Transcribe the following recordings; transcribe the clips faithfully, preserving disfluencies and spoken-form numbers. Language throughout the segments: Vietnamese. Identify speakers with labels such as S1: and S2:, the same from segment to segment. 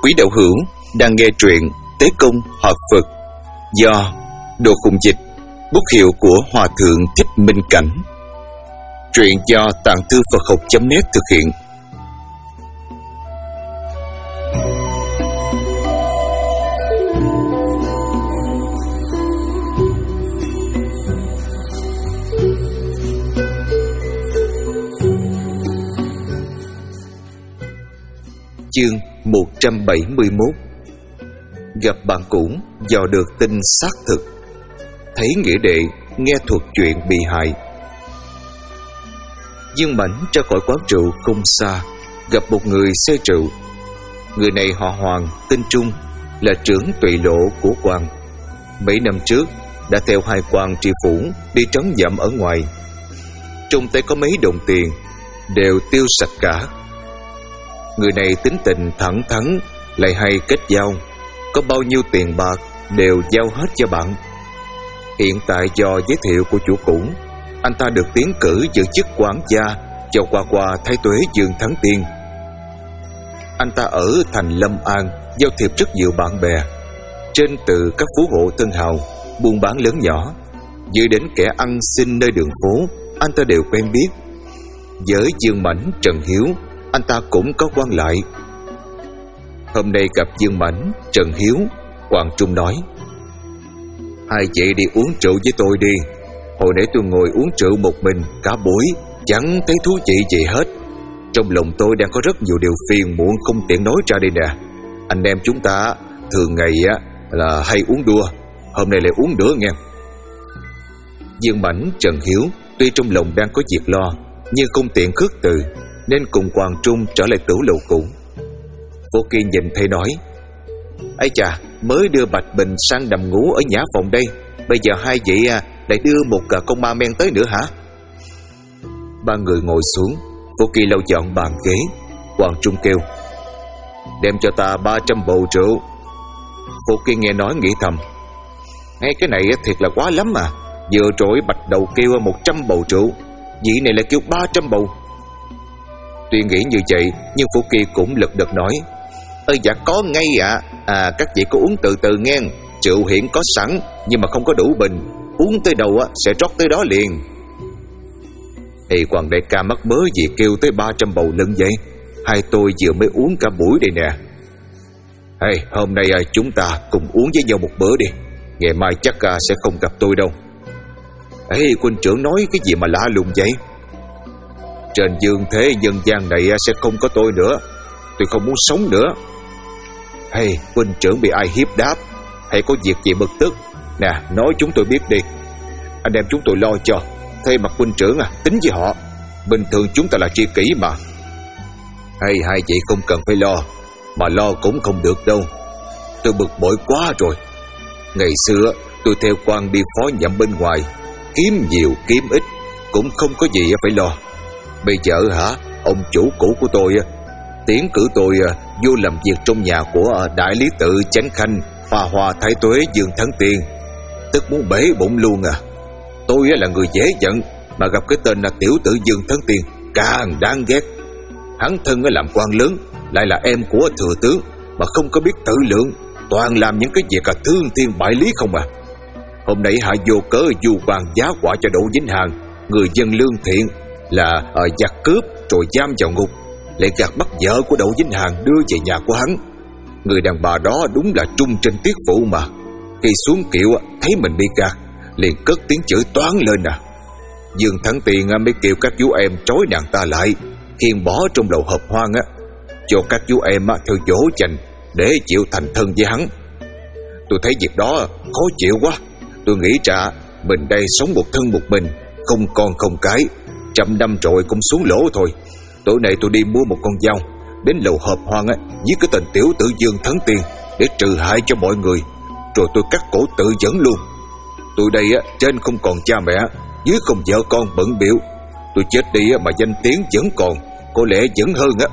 S1: Quý đạo hữu đang nghe truyện Tế Công Hợp Phật do Đồ Khùng Dịch, bút hiệu của Hòa Thượng Thích Minh Cảnh. Truyện do Tạng Thư Phật Học chấm net thực hiện. Chương một trăm bảy mươi mốt. Gặp bạn cũ dò được tin xác thực. Thấy nghĩa đệ nghe thuật chuyện bị hại. Dương Mãnh ra khỏi quán rượu không xa, gặp một người say rượu. Người này họ Hoàng, tên Trung, là trưởng tùy lộ của quan. Mấy năm trước đã theo hai quan tri phủ đi trấn nhậm ở ngoài. Trong tay có mấy đồng tiền đều tiêu sạch cả. Người này tính tình thẳng thắn, lại hay kết giao, có bao nhiêu tiền bạc đều giao hết cho bạn. Hiện tại do giới thiệu của chủ cũ, anh ta được tiến cử giữ chức quản gia cho qua qua Thái Tuế Dương Thắng Tiên. Anh ta ở thành Lâm An, giao thiệp rất nhiều bạn bè, trên từ các phú hộ tân hào, buôn bán lớn nhỏ, dưới đến kẻ ăn xin nơi đường phố, anh ta đều quen biết. Với Dương Mãnh, Trần Hiếu, anh ta cũng có quan lại. Hôm nay gặp Dương Mãnh, Trần Hiếu, Hoàng Trung nói: hai chị đi uống rượu với tôi đi. Hồi nãy tôi ngồi uống rượu một mình cả buổi, chẳng thấy thú vị gì hết. Trong lòng tôi đang có rất nhiều điều phiền muộn không tiện nói ra đây nè. Anh em chúng ta thường ngày á là hay uống đua, hôm nay lại uống nữa nghe. Dương Mãnh, Trần Hiếu tuy trong lòng đang có việc lo, nhưng không tiện khước từ, nên cùng Hoàng Trung trở lại tửu lầu cũ. Vô Kiên nhìn thấy nói: ấy chà, mới đưa Bạch Bình sang nằm ngủ ở nhã phòng đây, bây giờ hai vị à, lại đưa một cả con ma men tới nữa hả? Ba người ngồi xuống, Vô Kỳ lau dọn bàn ghế. Hoàng Trung kêu: đem cho ta ba trăm bầu rượu. Vô Kỳ nghe nói nghĩ thầm: ngay cái này thiệt là quá lắm mà. Vừa rồi Bạch Đầu kêu một trăm bầu rượu, vị này lại kêu ba trăm bầu. Tuy nghĩ như vậy, nhưng Phú Kỳ cũng lật đật nói: ơ dạ có ngay ạ. à. à các vị có uống từ từ nghe. Rượu hiện có sẵn, nhưng mà không có đủ bình. Uống tới đầu á sẽ rót tới đó liền. Thì Hoàng đại ca mắc mớ gì kêu tới ba trăm bầu lưng vậy? Hai tôi vừa mới uống cả buổi đây nè. Hey, hôm nay chúng ta cùng uống với nhau một bữa đi. Ngày mai chắc sẽ không gặp tôi đâu. Ê, huynh trưởng nói cái gì mà lạ lùng vậy? Trên dương thế nhân gian này sẽ không có tôi nữa. Tôi không muốn sống nữa. Hay, huynh trưởng bị ai hiếp đáp, hay có việc gì bực tức? Nè, nói chúng tôi biết đi. Anh em chúng tôi lo cho. Thay mặt huynh trưởng à, tính với họ. Bình thường chúng ta là tri kỷ mà. Hay, hai chị không cần phải lo. Mà lo cũng không được đâu. Tôi bực bội quá rồi. Ngày xưa tôi theo quan đi phó nhậm bên ngoài, kiếm nhiều kiếm ít cũng không có gì phải lo. Bây giờ hả, ông chủ cũ của tôi tiến cử tôi vô làm việc trong nhà của đại lý tự Chánh Khanh Hoa Hoa Thái Tuế Dương Thắng Tiên, tức muốn bể bụng luôn à. Tôi là người dễ giận, mà gặp cái tên là tiểu tử Dương Thắng Tiên càng đáng ghét. Hắn thân làm quan lớn, lại là em của thừa tướng, mà không có biết tự lượng, toàn làm những cái việc cả thương thiên bại lý không à. Hôm nay hạ vô cớ du quan giá họa cho Đỗ Vĩnh Hàn, người dân lương thiện, là ở giặc cướp rồi giam vào ngục, lại gạt bắt vợ của Đỗ Vĩnh Hàn đưa về nhà của hắn. Người đàn bà đó đúng là trung trinh tiết phụ mà. Khi xuống kiệu thấy mình bị gạt, liền cất tiếng chửi toán lên à. Dương Thắng Tiền mới kêu các chú em trói nàng ta lại, khiêng bỏ trong lầu hợp hoang á, cho các chú em theo dỗ dành để chịu thành thân với hắn. Tôi thấy việc đó khó chịu quá. Tôi nghĩ ra mình đây sống một thân một mình, không con không cái, trăm năm rồi cũng xuống lỗ thôi. Tối nay tôi đi mua một con dao, đến lầu hợp hoang á, giết cái tên tiểu tử Dương Thắng Tiên để trừ hại cho mọi người, rồi tôi cắt cổ tự dẫn luôn. Tôi đây á, trên không còn cha mẹ, dưới không vợ con bận biểu. Tôi chết đi á, mà danh tiếng vẫn còn, có lẽ vẫn hơn á.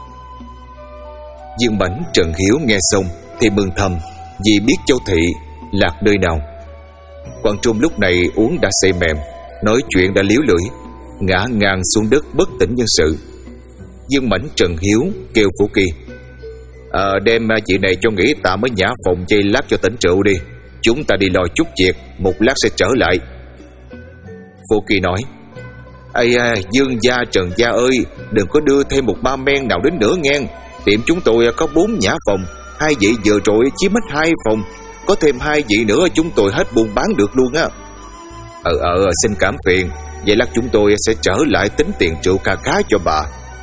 S1: Dương Mãnh, Trần Hiếu nghe xong thì mừng thầm, vì biết Châu Thị lạc nơi nào. Quang Trung lúc này uống đã say mềm, nói chuyện đã liếu lưỡi, ngã ngang xuống đất bất tỉnh nhân sự. Dương Mãnh, Trần Hiếu kêu Phú Kỳ: à, Đem chị này cho nghỉ tạm ở nhã phòng chơi lát cho tỉnh rượu đi. Chúng ta đi lo chút việc, một lát sẽ trở lại. Phú Kỳ nói: Ây à, Dương gia Trần gia ơi, đừng có đưa thêm một ba men nào đến nữa nghe. Tiệm chúng tôi có bốn nhã phòng, hai vị vừa rồi chiếm hết hai phòng, có thêm hai vị nữa chúng tôi hết buôn bán được luôn á. Ờ ờ xin cảm phiền. Vậy lát chúng tôi sẽ trở lại tính tiền rượu kha khá cho bà.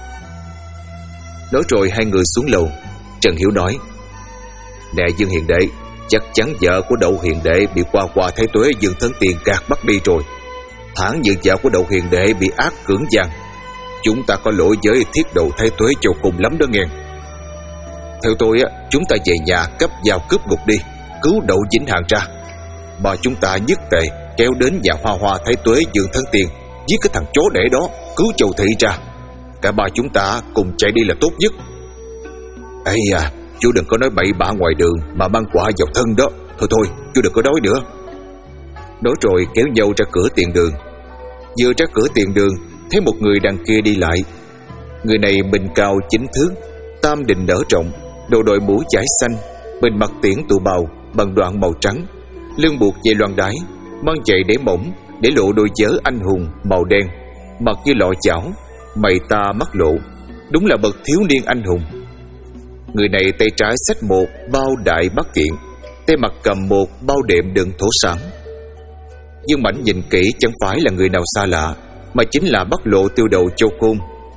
S1: Nói rồi hai người xuống lầu. Trần Hiếu nói: Nè Dương Hiền đệ, chắc chắn vợ của Đậu Hiền đệ bị qua qua Thái Tuế Dương Thấn Tiền gạt bắt đi rồi. Thẳng như vợ của Đậu Hiền đệ bị ác cưỡng gian. Chúng ta có lỗi với Thiết Độ Thái Tuế cho cùng lắm đó nghe. Theo tôi á, chúng ta về nhà cấp vào cướp ngục đi, cứu Đậu Vĩnh Hằng ra. Mà chúng ta nhất tề kéo đến nhà Hoa Hoa Thái Tuế Dương Thấn Tiền, giết cái thằng chó đẻ đó, cứu Châu Thị ra. Cả ba chúng ta cùng chạy đi là tốt nhất. Ây à, chú đừng có nói bậy bạ ngoài đường mà mang quả vào thân đó. Thôi thôi, chú đừng có nói nữa. Nói rồi kéo nhau ra cửa tiền đường. Vừa ra cửa tiền đường, thấy một người đằng kia đi lại. Người này mình cao chín thước, tam đình nở rộng, đầu đội mũ vải xanh, bên mặt tiễn tụ bào bằng đoạn màu trắng, lưng buộc dây loan đái, mang giày để mỏng để lộ đôi vớ anh hùng màu đen, mặt như lọ chảo, mày ta mắt lộ, đúng là bậc thiếu niên anh hùng. Người này tay trái xách một bao đại bát kiện, tay mặt cầm một bao đệm đựng thổ sản. Dương Mãnh nhìn kỹ chẳng phải là người nào xa lạ, mà chính là Bắc Lộ tiêu đầu Châu Khôn.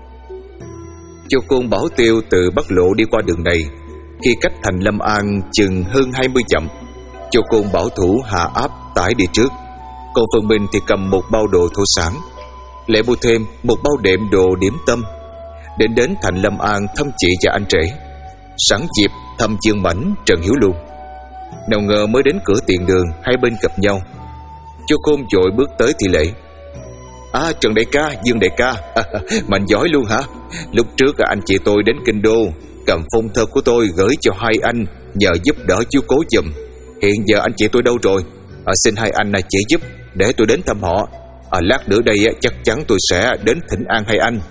S1: Châu Khôn bảo tiêu từ Bắc Lộ đi qua đường này, khi cách thành Lâm An chừng hơn hai mươi dặm. Châu Khôn bảo thủ hạ áp tải đi trước, còn phần mình thì cầm một bao đồ thổ sản, lại mua thêm một bao đệm đồ điểm tâm. Đến đến thành Lâm An thăm chị và anh rể, sẵn dịp thăm Dương Mãnh, Trần Hiếu luôn. Nào ngờ mới đến cửa tiền đường, hai bên gặp nhau. Châu Khôn vội bước tới thi lễ: À Trần đại ca, Dương đại ca, à, mạnh giỏi luôn hả? Lúc trước anh chị tôi đến kinh đô, cầm phong thơ của tôi gửi cho hai anh nhờ giúp đỡ chiếu cố giùm. Hiện giờ anh chị tôi đâu rồi? À, xin hai anh là chỉ giúp để tôi đến thăm họ. À, lát nữa đây chắc chắn tôi sẽ đến thỉnh an hai anh.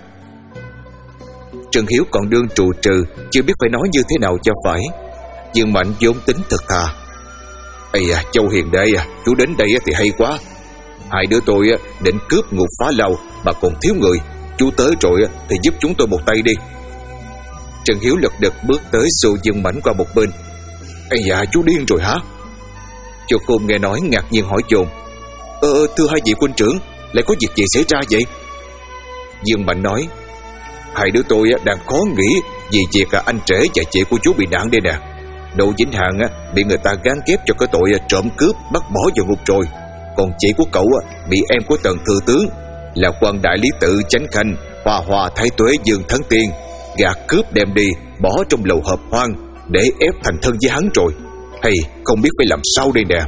S1: Trần Hiếu còn đương trù trừ, chưa biết phải nói như thế nào cho phải. Dương Mạnh vốn tính thật thà: Ây à, Châu Hiền đệ à, chú đến đây thì hay quá. Hai đứa tôi định cướp ngục phá lâu mà còn thiếu người, chú tới rồi thì giúp chúng tôi một tay đi. Trần Hiếu lật đật bước tới xô Dương Mãnh qua một bên. Ây da, chú điên rồi hả? Châu Khôn nghe nói ngạc nhiên hỏi dồn: Ờ thưa hai vị quân trưởng, lại có việc gì xảy ra vậy? Dương Mãnh nói: Hai đứa tôi đang khó nghĩ vì việc anh rể và chị của chú bị nạn đây nè. Đậu Vĩnh Hằng bị người ta gán ghép cho cái tội trộm cướp bắt bỏ vào ngục rồi. Còn chị của cậu bị em của Tần thừa tướng là quan đại lý tự Chánh Khanh Hoa Hoa Thái Tuế Dương Thấn Tiên gạt cướp đem đi bỏ trong lầu hợp hoang để ép thành thân với hắn rồi. Hay không biết phải làm sao đây nè.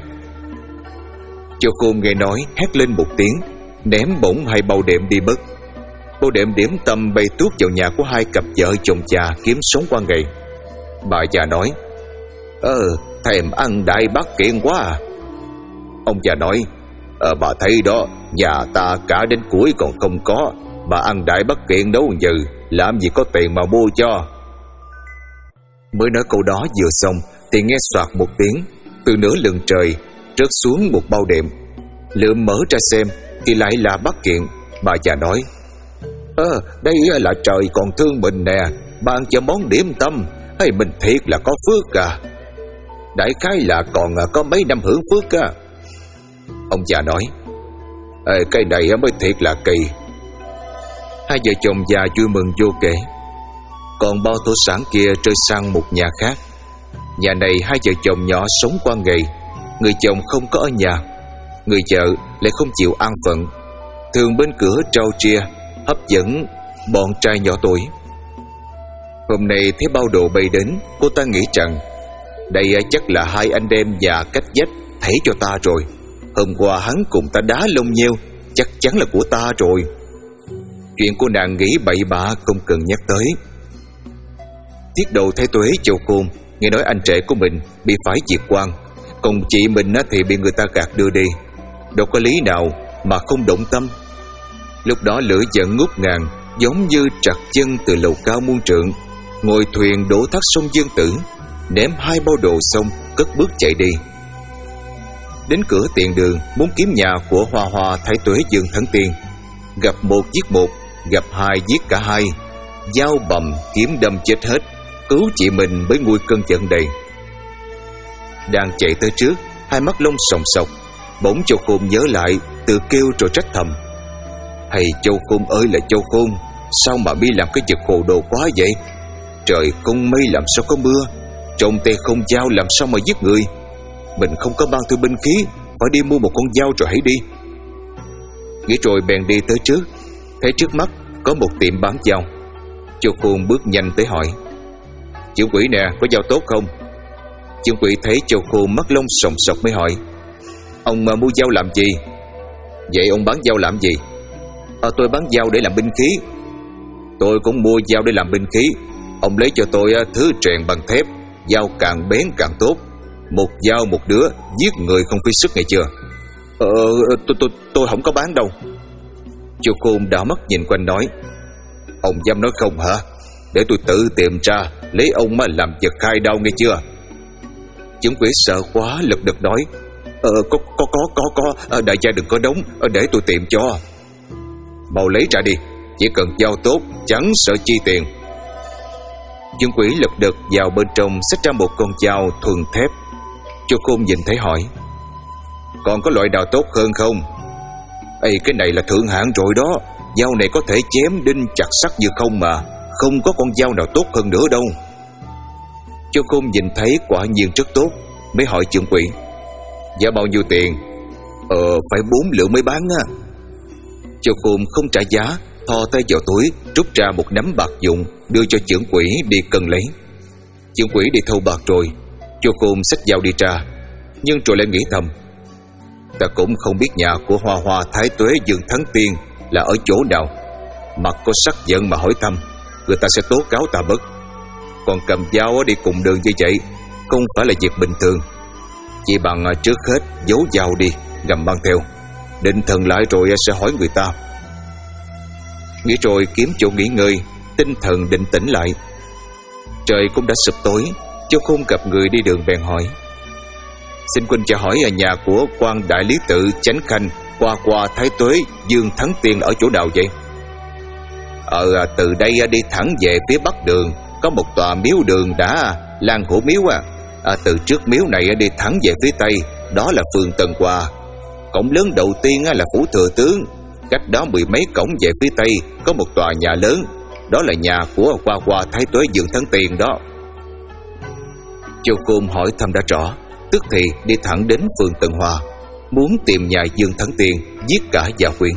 S1: Châu Khôn nghe nói hét lên một tiếng, ném bổng hai bao đệm đi mất. Bao đệm điểm tâm bay tuốt vào nhà của hai cặp vợ chồng già kiếm sống qua ngày. Bà già nói: Ờ thèm ăn đại bát kiện quá à. Ông già nói: Ờ bà thấy đó, nhà ta cả đến cuối còn không có, bà ăn đại bát kiện đâu giờ, làm gì có tiền mà mua cho. Mới nói câu đó vừa xong thì nghe soạt một tiếng, từ nửa lưng trời rớt xuống một bao đệm. Lượm mở ra xem thì lại là bát kiện. Bà già nói: Ờ đây là trời còn thương mình nè, ban cho món điểm tâm, hay mình thiệt là có phước à. Đại khái là còn có mấy năm hưởng phước á. Ông già nói: Ê, cái này mới thiệt là kỳ. Hai vợ chồng già vui mừng vô kể. Còn bao thổ sản kia rơi sang một nhà khác. Nhà này hai vợ chồng nhỏ sống qua ngày. Người chồng không có ở nhà, người vợ lại không chịu an phận, thường bên cửa trao tria hấp dẫn bọn trai nhỏ tuổi. Hôm nay thấy bao đồ bay đến, cô ta nghĩ rằng đây chắc là hai anh em già cách vách thảy cho ta rồi. Hôm qua hắn cùng ta đá lông nheo, chắc chắn là của ta rồi. Chuyện cô nàng nghĩ bậy bạ không cần nhắc tới. Tiết Độ Thái Tuế Châu Khôn nghe nói anh rể của mình bị phải diệt quan, còn chị mình thì bị người ta gạt đưa đi, đâu có lý nào mà không động tâm. Lúc đó lửa giận ngút ngàn, giống như trặc chân từ lầu cao muôn trượng, ngồi thuyền đổ thác sông Dương Tử, ném hai bao đồ xong cất bước chạy đi. Đến cửa tiền đường muốn kiếm nhà của Hoa Hoa Thái Tuế Dương Thắng Tiên, gặp một giết một, gặp hai giết cả hai, dao bầm kiếm đâm chết hết, cứu chị mình mới nguôi cơn giận đầy. Đang chạy tới trước, hai mắt lông sòng sọc, bỗng Châu Khôn nhớ lại, tự kêu rồi trách thầm: hay Châu Khôn ơi là Châu Khôn, sao mà mi làm cái vật hồ đồ quá vậy? Trời không mây làm sao có mưa, trong tay không dao làm sao mà giết người? Mình không có mang theo binh khí, phải đi mua một con dao rồi hãy đi. Nghĩ rồi bèn đi tới trước, thấy trước mắt có một tiệm bán dao. Châu Khôn bước nhanh tới hỏi: Trưởng quỹ nè, có dao tốt không? Trưởng quỹ thấy Châu Khôn mắt lông sòng sọc mới hỏi: Ông mà mua dao làm gì? Vậy ông bán dao làm gì? À, tôi bán dao để làm binh khí. Tôi cũng mua dao để làm binh khí. Ông lấy cho tôi thứ rèn bằng thép, dao càng bén càng tốt. Một dao một đứa, giết người không phí sức, nghe chưa? Ờ, tôi, tôi, tôi không có bán đâu. Châu Khôn đảo mắt nhìn quanh nói: Ông dám nói không hả? Để tôi tự tìm ra, lấy ông mà làm vật khai đao, nghe chưa? Trưởng quỹ sợ quá lật đật nói: Ờ, có, có, có, có, có, đại gia đừng có đóng, để tôi tìm cho. Mau lấy ra đi, chỉ cần dao tốt, chẳng sợ chi tiền. Trưởng quỹ lật đật vào bên trong xách ra một con dao thuần thép. Châu Khôn nhìn thấy hỏi: Còn có loại nào tốt hơn không? Ê, cái này là thượng hạng rồi đó. Dao này có thể chém đinh chặt sắt như không mà, không có con dao nào tốt hơn nữa đâu. Châu Khôn nhìn thấy quả nhiên rất tốt, mới hỏi trưởng quỹ: Giá bao nhiêu tiền? Ờ, phải bốn lượng mới bán á. Châu Khôn không trả giá, thò tay vào túi rút ra một nắm bạc vụn đưa cho trưởng quỹ đi cân lấy. Trưởng quỹ đi thâu bạc rồi, Châu Khôn xách dao đi ra, nhưng rồi lại nghĩ thầm: Ta cũng không biết nhà của Hoa Hoa Thái Tuế Dương Thắng Tiên là ở chỗ nào, mặt có sắc giận mà hỏi thăm, người ta sẽ tố cáo ta mất. Còn cầm dao đi cùng đường như vậy không phải là việc bình thường. Chỉ bằng trước hết giấu dao đi, gầm mang theo, định thần lại rồi sẽ hỏi người ta. Nghĩ rồi kiếm chỗ nghỉ ngơi, tinh thần định tĩnh lại. Trời cũng đã sụp tối, Châu Khôn gặp người đi đường bèn hỏi: Xin huynh cho hỏi ở nhà của quan đại lý tự Chánh Khanh Hoa Hoa Thái Tuế Dương Thắng Tiên ở chỗ nào vậy? Ờ, từ đây đi thẳng về phía bắc đường có một tòa miếu đường đã Lan Hổ Miếu à. à từ trước miếu này đi thẳng về phía tây, đó là phường Tân Hoa. Cổng lớn đầu tiên là phủ thừa tướng, cách đó mười mấy cổng về phía tây có một tòa nhà lớn, đó là nhà của Hoa Hoa Thái Tuế Dương Thắng Tiên đó. Châu Khôn hỏi thăm đã rõ, tức thì đi thẳng đến phường Tân Hoa, muốn tìm nhà Dương Thắng Tiên giết cả gia quyến.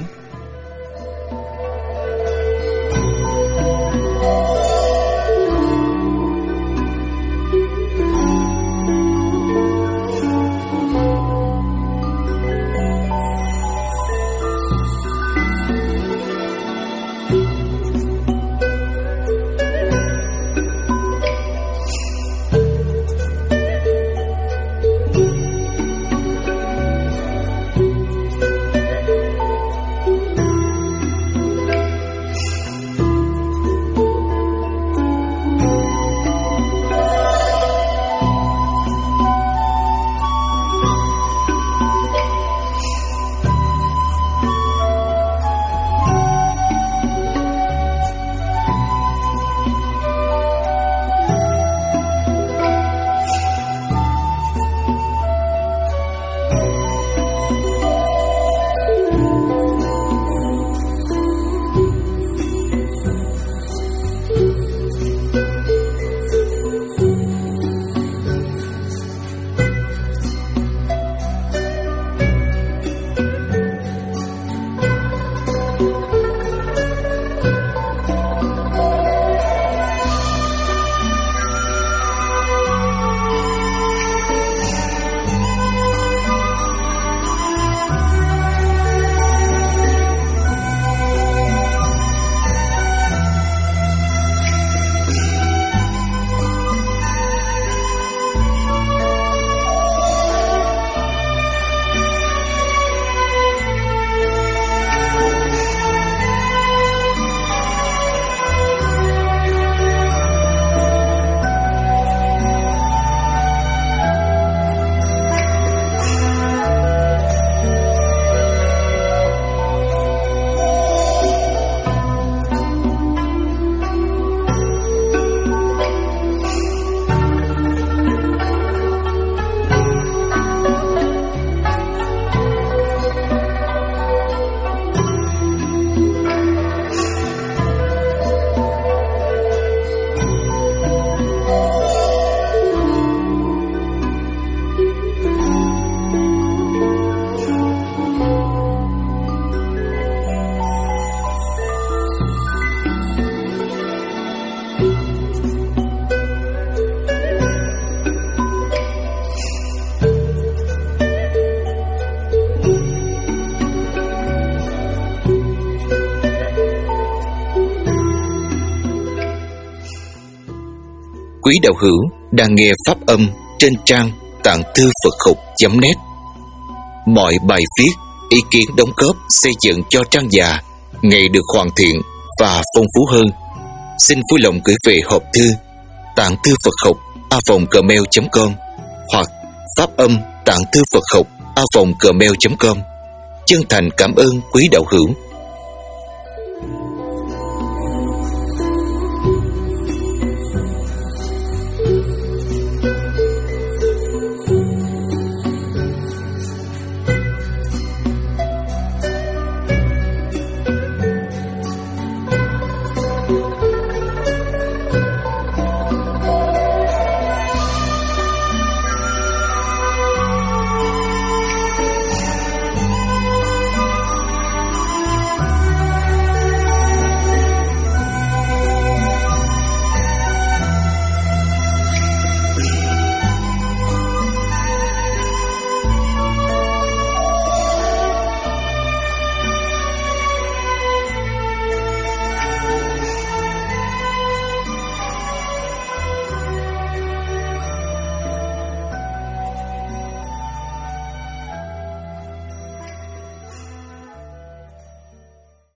S1: Quý đạo hữu đang nghe pháp âm trên trang tạng thư Phật học chấm net. Mọi bài viết, ý kiến đóng góp xây dựng cho trang già ngày được hoàn thiện và phong phú hơn. Xin vui lòng gửi về hộp thư tạng thư Phật học a vòng gmail chấm com hoặc pháp âm tạng thư Phật học a vòng gmail chấm com. Chân thành cảm ơn quý đạo hữu.